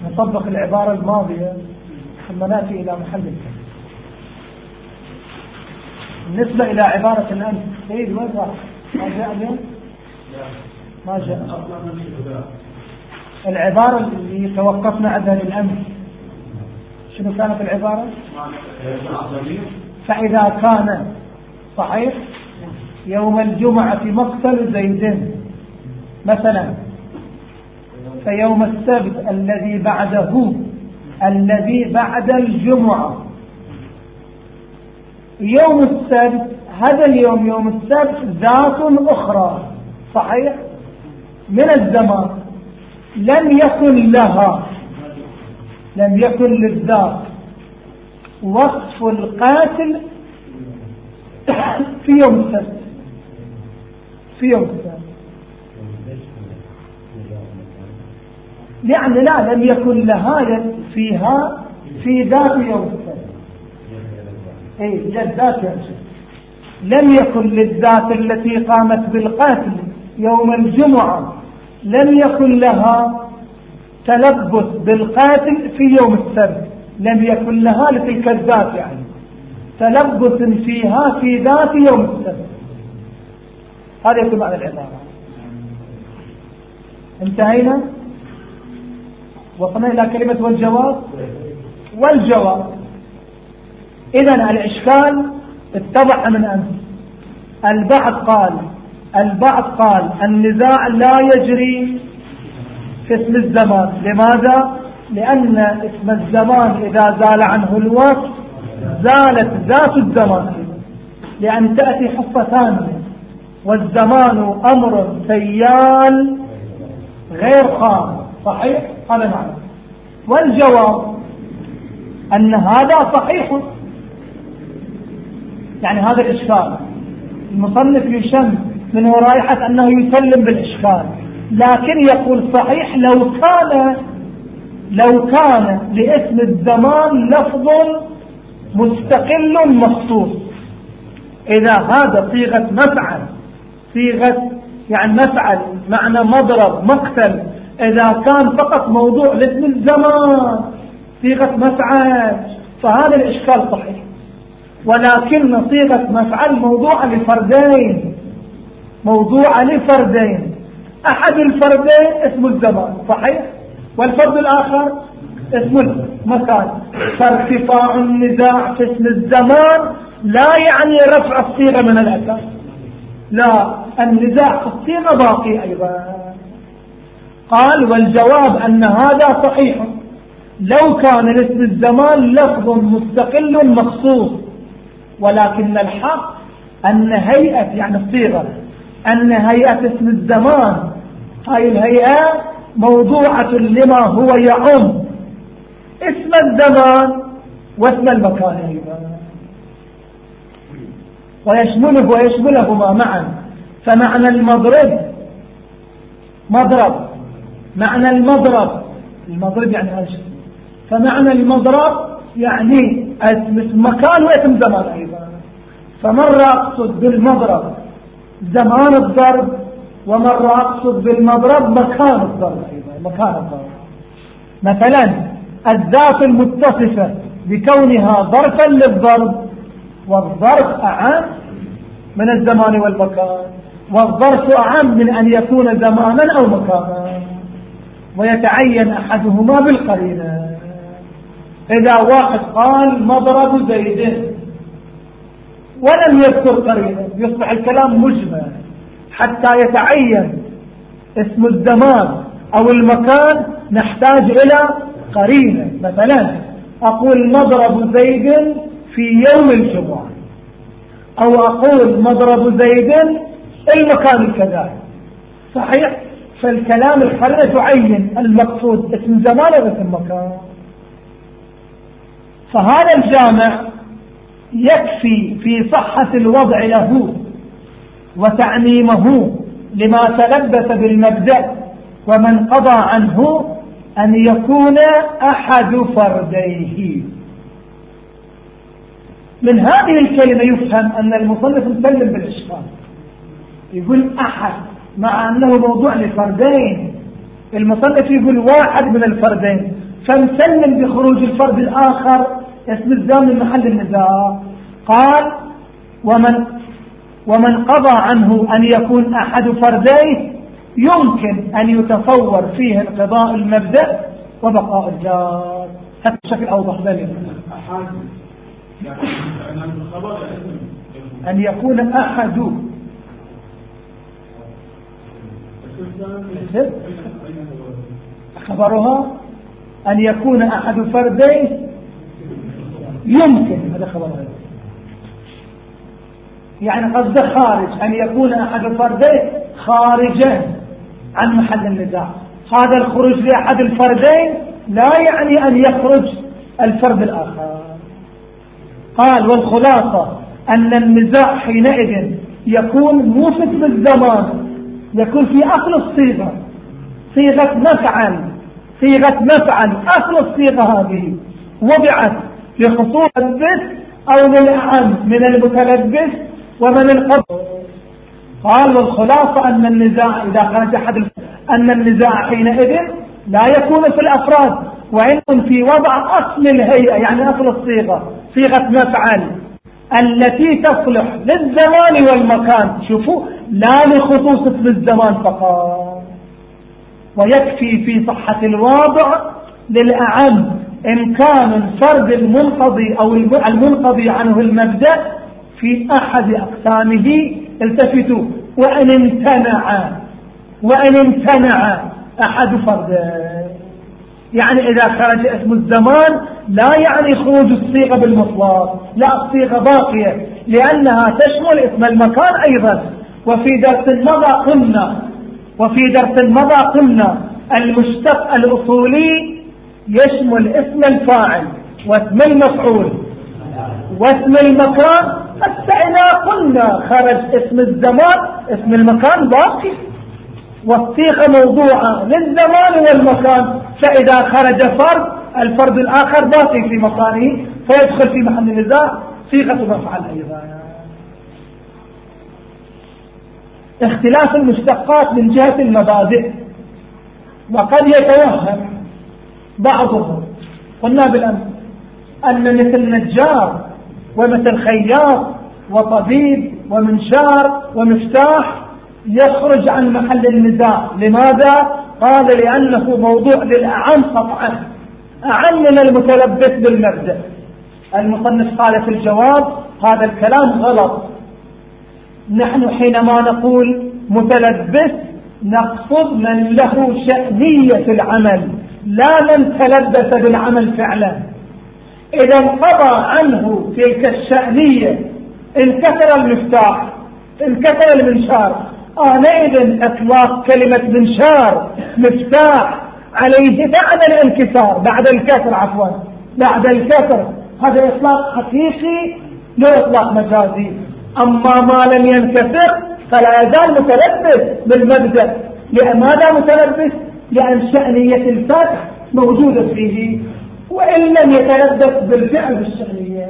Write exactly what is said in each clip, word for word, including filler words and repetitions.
نطبق العبارة الماضية ثم نأتي إلى محل الكلام. بالنسبة إلى عبارة الأمس سيد وين راح؟ ما جاء اليوم؟ ما جاء. العبارة اللي توقفنا عنها الأمس شنو كانت العبارة؟ فإذا كان صحيح يوم الجمعة مقتل زيد مثلا، فيوم السبت الذي بعده الذي بعد الجمعة يوم السبت، هذا اليوم يوم السبت ذات أخرى صحيح من الزمان، لم يكن لها لم يكن للذات وصف القاتل في يوم السبت في يوم السبت يعني لا لم يكن لها فيها في ذات يوم السبت. اي للذات لم يكن للذات التي قامت بالقتل يوم الجمعة لم يكن لها تلبس بالقاتل في يوم السبت، لم يكن لها لتلك الذات يعني تلبس فيها في ذات يوم السبت. هذا يكون معنى العبارة. انتهينا وصلنا إلى كلمة والجواب. والجواب إذن الإشكال اتضح من أمس. البعض قال البعض قال النزاع لا يجري في اسم الزمان. لماذا؟ لأن اسم الزمان إذا زال عنه الوقت زالت ذات الزمان، لأن تأتي حصة ثانية والزمان أمر سيال غير خام صحيح. هذا معنى. والجواب أن هذا صحيح، يعني هذا الإشكال المصنف يشم منه رائحة أنه يسلم بالإشكال، لكن يقول صحيح لو كان لو كان لاسم الزمان لفظ مستقل مخصوص. إذا هذا صيغة مفعل صيغة يعني مفعل معنى مضرب مقتل، إذا كان فقط موضوع لاسم الزمان صيغة مفعل فهذا الإشكال صحيح. ولكن صيغة مفعل موضوع لفردين موضوع لفردين أحد الفردين اسم الزمان صحيح، والفرد الآخر اسم المكان. فارتفاع النزاع في اسم الزمان لا يعني رفع الصيغة من الأساس، لا النزاع في الصيغة باقي أيضا. قال والجواب أن هذا صحيح لو كان لاسم الزمان لفظ مستقل مخصوص، ولكن الحق أن هيئة يعني الصيغة أن هيئة اسم الزمان هاي الهيئة موضوعة لما هو يعم اسم الزمان واسم المكان أيضا ويشمله ويشملهما معا. فمعنى المضرب مضرب معنى المضرب المضرب يعني هذا الشيء، فمعنى المضرب يعني اسم مكان واسم زمان أيضا. فمرة أقصد بالمضرب زمان الضرب، ومرة أقصد بالمضرب مكان الضرب أيضا مكان الضرب. مثلا الذات المتصفة بكونها ظرفا للضرب، والظرف أعم من الزمان والمكان، والظرف أعم من أن يكون زمانا أو مكانا، ويتعين أحدهما بالقرينة. إذا واحد قال مضرب زيد ولم يذكر قرينة يصبح الكلام مجمل حتى يتعين اسم الزمان أو المكان نحتاج إلى قرينة. مثلا أقول مضرب زيد في يوم الجمعة، أو أقول مضرب زيد المكان الكذا صحيح. فالكلام القرينة تعين المقصود اسم زمان أو اسم مكان. فهذا الجامع يكفي في صحة الوضع له وتعميمه لما تلبس بالمبدأ ومن قضى عنه أن يكون أحد فرديه. من هذه الكلمة يفهم أن المصنف مسلم بالإشكال، يقول أحد مع أنه موضوع لفردين، المصنف يقول واحد من الفردين، فمسلم بخروج الفرد الآخر اسم الزام من محل النزاع. قال ومن, ومن قضى عنه أن يكون أحد فرديه يمكن أن يتصور فيه انقضاء المبدأ وبقاء الجار. هذا بشكل أوضح ذلك. أن يكون أحد خبرها أن يكون أحد فرديه يمكن، هذا خبرها يعني قصد خارج، أن يكون أحد فرديه خارجا عن محل النزاع. هذا الخروج لأحد الفردين لا يعني أن يخرج الفرد الآخر. قال والخلاصة أن النزاع حينئذ يكون مو في اسم الزمان، يكون في أصل الصيغة، صيغة مفعل، صيغة مفعل أصل الصيغة هذه وضعت لخصوص المتلبس أو للأعم من المتلبس ومن القبض. قال والخلاصة أن النزاع إذا خرج أحد أن النزاع حينئذ لا يكون في الأفراد وإنهم في وضع أصل الهيئة، يعني أصل الصيغة، صيغة مفعل التي تصلح للزمان والمكان. شوفوا لا لخصوص اسم الزمان فقط. ويكفي في صحة الواضع للأعم إن كان الفرد المنقضي أو المنقضي عنه المبدأ في أحد أقسامه. التفتوا وأن امتنع وأن امتنع أحد فرده، يعني إذا خرج اسم الزمان لا يعني خروج الصيغة بالمطلق، لا، الصيغة باقية لأنها تشمل اسم المكان أيضا. وفي درس مضى قلنا وفي درس مضى قلنا المشتق الأصولي يشمل اسم الفاعل واسم المفعول واسم المكان. حتى إذا قلنا خرج اسم الزمان اسم المكان باقي، والصيغة موضوعة للزمان والمكان، فإذا خرج فرد الفرد الآخر باقي في مكانه فيدخل في محل النزاع صيغة مفعل أيضا. اختلاف المشتقات من جهة المبادئ، وقد يتوهم بعضهم قلنا بالأمس أن مثل نجار ومثل خياط وطبيب ومنشار ومفتاح يخرج عن محل النزاع. لماذا؟ قال لأنه موضوع للأعم قطعا، أعم من المتلبس بالمبدأ. المصنف قال في الجواب هذا الكلام غلط. نحن حينما نقول متلبس نقصد من له شأنية العمل، لا من تلبس بالعمل فعلا. إذا انقضى عنه تلك الشأنية انكسر المفتاح انكسر المنشار، آنئذ إطلاق كلمة منشار مفتاح عليه بعد الانكسار بعد الكسر عفوا بعد الكسر هذا إطلاق حقيقي لا إطلاق مجازي. أما ما لم ينكسر فلا يزال متلبس بالمبدأ. لماذا متلبس؟ لأن شأنية الفتح موجودة فيه وإن لم يتلبس بالفعل بالشأنية.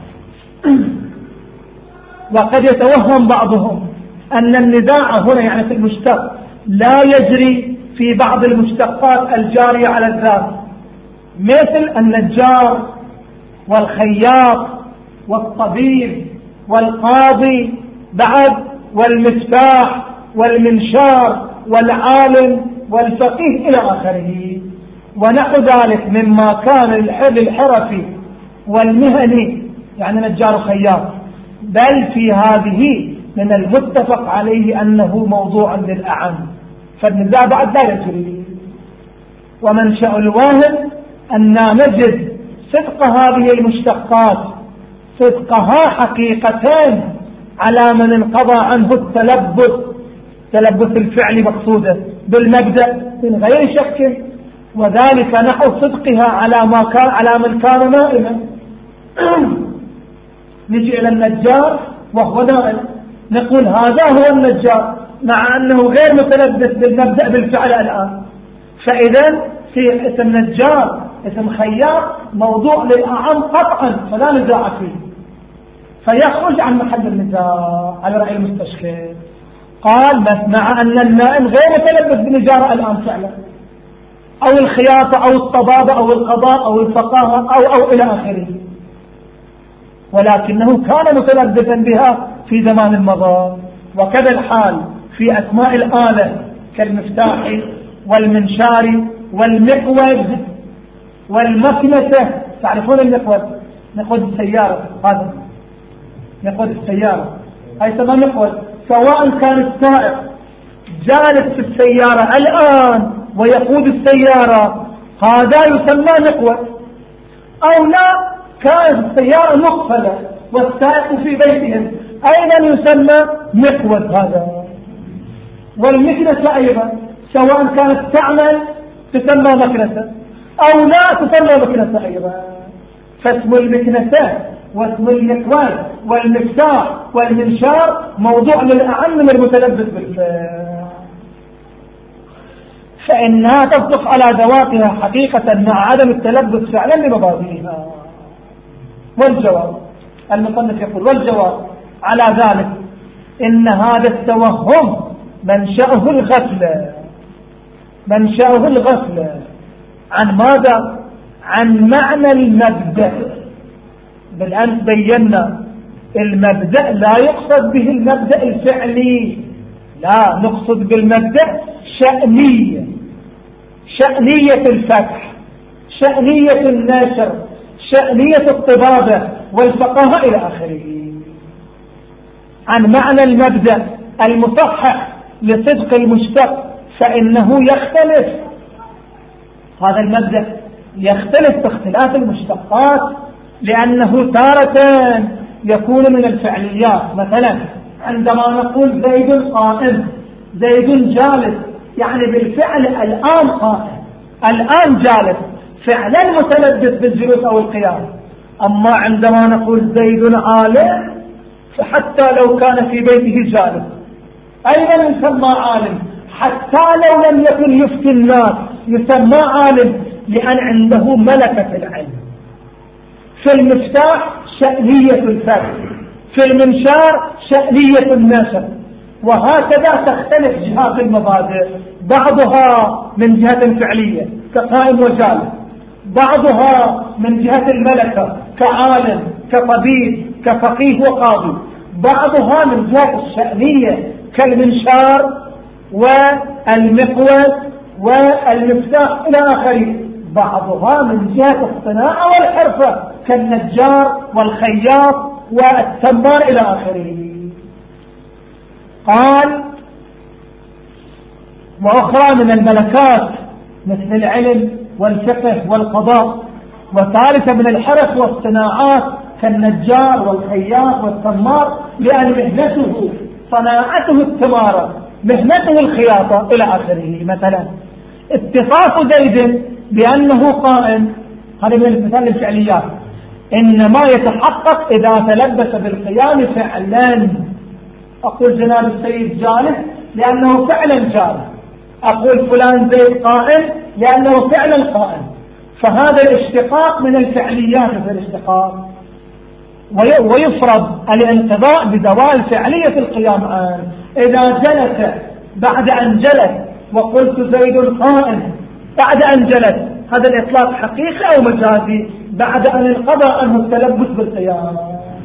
وقد يتوهم بعضهم أن النزاع هنا يعني في المشتق لا يجري في بعض المشتقات الجارية على الذات، مثل النجار والخياط والطبيب والقاضي بعد والمفتاح والمنشار والعالم والفقيه إلى آخره ونحو ذلك مما كان للحرفي والمهني، يعني نجار وخياط. بل في هذه من المتفق عليه أنه موضوع للأعم، فالنزاع بعد لا يجري. ومنشأ الواهم أن نجد صدق هذه المشتقات صدقها حقيقتان على من انقضى عنه التلبس تلبس الفعل مقصوده بالمبدأ من غير شك، وذلك نحو صدقها على ما كان على من كان نائما. نجي إلى النجار وهو نائم نقول هذا هو النجار مع أنه غير متلبس بالمبدأ بالفعل الآن. فإذا في اسم نجار اسم خياط موضوع للأعم قطعا فلا نزاع فيه، فيخرج عن محل النزاع على رأي المستشكل. قال بس مع أن النائم غير متلبس بالنجارة الآن فعلا، أو الخياطة أو الطبابة أو القضاء أو الفقاهة أو أو إلى آخره، ولكنه كان متلبسا بها في زمان مضى. وكذا الحال في أسماء الآلة كالمفتاح والمنشار والمقود والمكنسة. تعرفون المقود؟ مقود السيارة، هذا مقود السيارة، هاي تسمى مقود. سواء كان السائق جالس في السيارة الآن ويقود السيارة، هذا يسمى مقود، أو لا كانت السيارة مقفلة والسائق في بيتهم، أيضا يسمى مقود هذا. والمكنسة أيضا سواء كانت تعمل تسمى مكنسة أو لا تسمى مكنسة أيضا. فاسم المكنسة واسم المقود والمفتاح والمنشار موضوع للأعم من المتلبس بالفعل، فإنها تصدق على ذواتها حقيقة مع عدم التلبس فعلا لمبادئها. والجواب، المصنف يقول والجواب على ذلك إن هذا التوهم منشأه الغفلة، منشأه الغفلة عن ماذا؟ عن معنى المبدأ. بالأمس بينا المبدأ لا يقصد به المبدأ الفعلي، لا، نقصد بالمبدأ شأنية، شأنية الفتح، شأنية النشر، شأنية الطبابة والفقاهة إلى آخره. عن معنى المبدأ المصحح لصدق المشتق فإنه يختلف، هذا المبدأ يختلف باختلاف المشتقات، لأنه تارة يكون من الفعليات. مثلا عندما نقول زيد قائم، زيد جالس، يعني بالفعل الآن قائم، الآن جالس، فعلا متلبس بالجلوس أو القيام. أما عندما نقول زيد عالم، فحتى لو كان في بيته جالس أيضا يسمى عالم، حتى لو لم يكن يفتي الناس يسمى عالم، لأن عنده ملكة العلم. في المفتاح شأنية الفتح، في المنشار شأنية النشر، وهكذا تختلف جهات المبادئ، بعضها من جهة فعلية كقائم وجالس، بعضها من جهة الملكة كعالم كطبيب كفقيه وقاضي، بعضها من جهة الشأنية كالمنشار والمقود والمفتاح إلى آخره، بعضها من جهة الصناعة والحرفة كالنجار والخياط والتمار إلى آخره. قال وأخرى من الملكات مثل العلم والفقه والقضاء، وثالثة من الحرف والصناعات كالنجار والخياط والتمار، لأن مهنته صناعته التمارة، مهنته الخياطة إلى آخره. مثلا اتصاف زيد بأنه قائم، هذا من المثال الفعليات، إنما يتحقق إذا تلبس بالقيام فعلا. أقول جناب السيد جالس لأنه فعلا جالس، أقول فلان زيد قائم لأنه فعلا قائم. فهذا الاشتقاق من الفعليات في الاشتقاق، ويفرض الانقضاء بدوال فعلية القيام عنه. إذا جلس بعد أن جلس وقلت زيد قائم بعد أن جلس، هذا الإطلاق حقيقي أو مجازي بعد أن انقضى عنه التلبس بالقيام.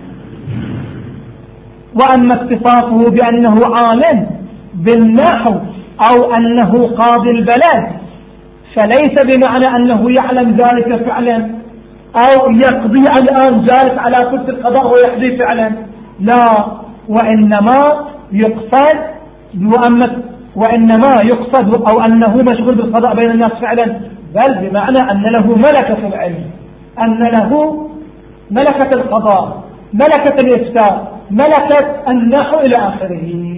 وأما اتصافه بأنه عالم بالنحو أو أنه قاضي البلد، فليس بمعنى أنه يعلم ذلك فعلا أو يقضي الآن جالس على كرسي القضاء ويقضي فعلا، لا، وإنما يقصد وإنما يقصد أو أنه مشغول بالقضاء بين الناس فعلا، بل بمعنى أن له ملكة العلم، أن له ملكة القضاء، ملكة الإفتاء، ملكة النحو إلى آخره.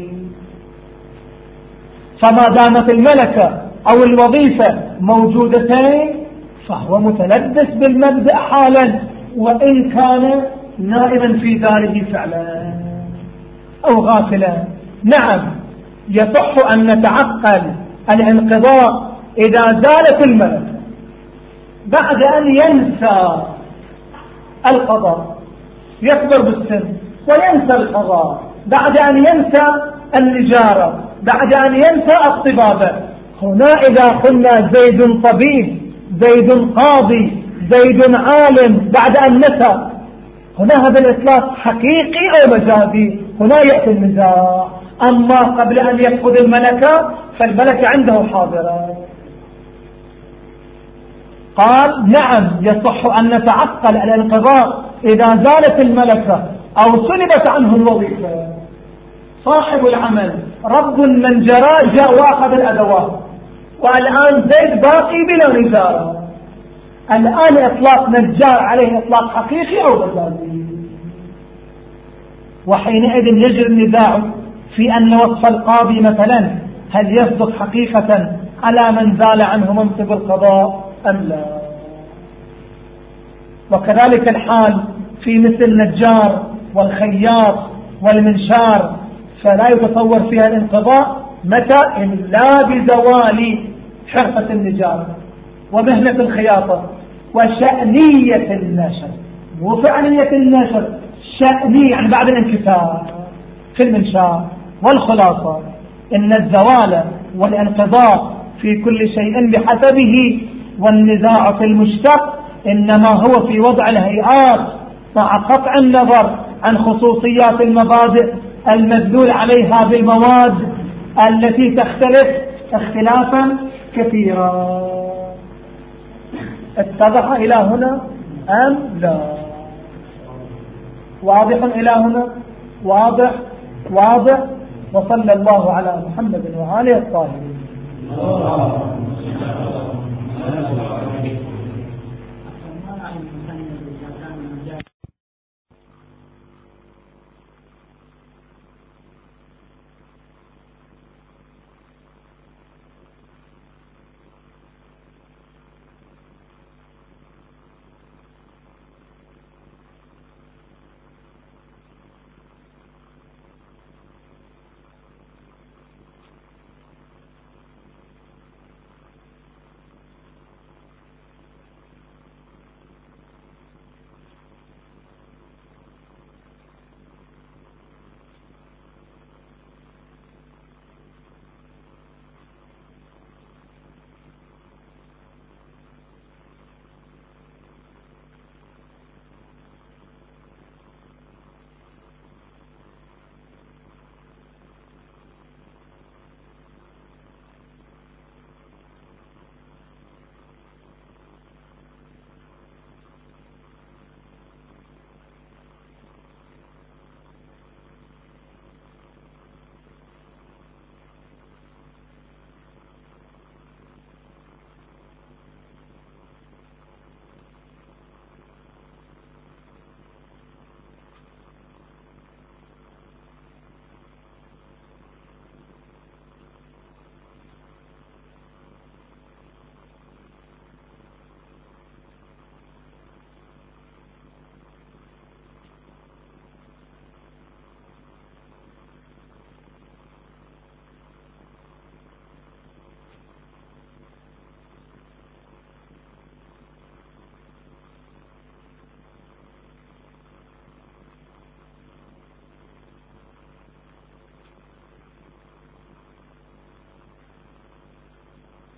فما دامت الملكة أو الوظيفة موجودتين فهو متلبس بالمبدأ حالا، وإن كان نائما في داره فعلا أو غافلا. نعم، يصح أن نتعقل الانقضاء إذا زالت الملكة بعد أن ينسى القضاء، يكبر بالسن وينسى القضاء، بعد أن ينسى النجارة، بعد أن ينسى الطبابة، هنا إذا قلنا زيد طبيب زيد قاضي زيد عالم بعد أن نسى، هنا هذا الإطلاق حقيقي أو مجازي؟ هنا يأتي النزاع. أما قبل أن يفقد الملكة فالملكة عنده حاضرة. قال نعم يصح أن نتعقل الانقضاء إذا زالت الملكة أو سلبت عنه الوظيفة. صاحب العمل رب من جرى جاء وأخذ الأدوات، والآن زيد باقي بلا نزاع. الآن إطلاق نجار عليه إطلاق حقيقي أو مجازي؟ وحينئذ يجري النزاع في أن وصف القاضي مثلا هل يصدق حقيقة على من زال عنه منصب القضاء أم لا. وكذلك الحال في مثل النجار والخياط والمنشار، فلا يتصور فيها الانقضاء متى؟ إلا بزوال حرفة النجار ومهنة الخياطة وشأنية النشر، مو فعلية النشر، شأنية يعني بعد الانكسار في المنشار. والخلاصة إن الزوال والانقضاء في كل شيء بحسبه، والنزاع في المشتق إنما هو في وضع الهيئات مع قطع النظر عن خصوصيات المبادئ المدلول عليها بالمواد التي تختلف اختلافا كثيرا. اتضح إلى هنا أم لا؟ واضح إلى هنا؟ واضح واضح. وصلى الله على محمد وآله الطاهرين.